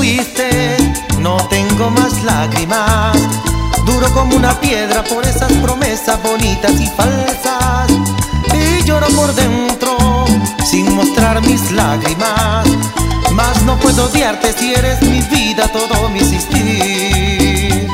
fuiste, no tengo más lágrimas. Duro como una piedra por esas promesas bonitas y falsas. Y lloro por dentro, sin mostrar mis lágrimas. Mas no puedo odiarte si eres mi vida, todo mi existir.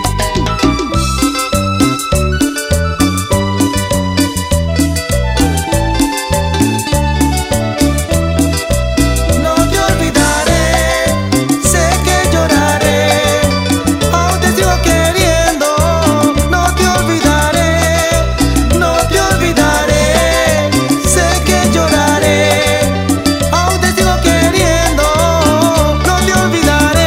No te olvidaré, sé que lloraré, aún te sigo queriendo. No te olvidaré, no te olvidaré, sé que lloraré, aún te sigo queriendo. No te olvidaré.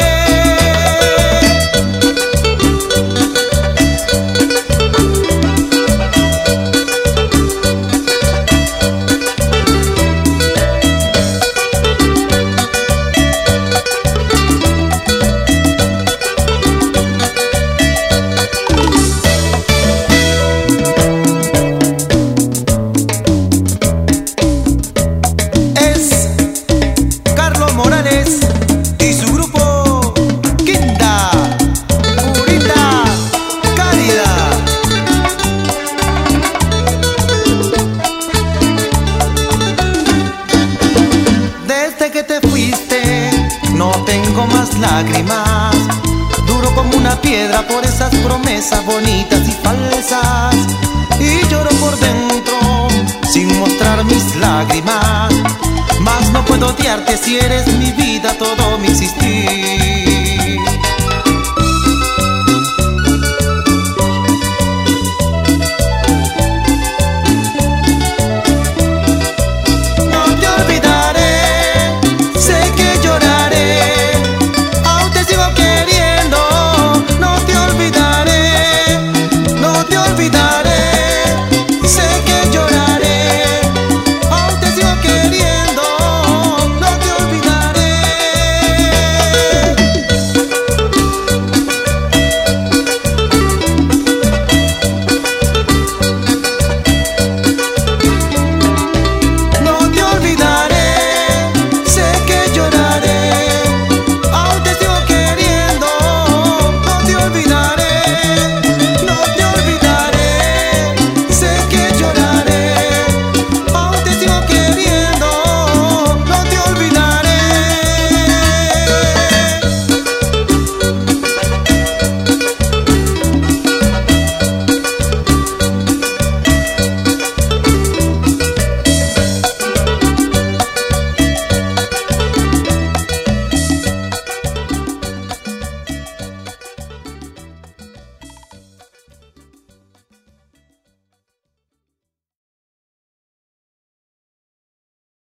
Es Carlos Morales y su grupo Quinta, purita, cálida. Desde que te fuiste, no tengo más lágrimas. Duro como una piedra por esas promesas bonitas y falsas. Y lloro por dentro, sin mostrar mis lágrimas. Mas no puedo odiarte si eres mi vida, todo mi existir.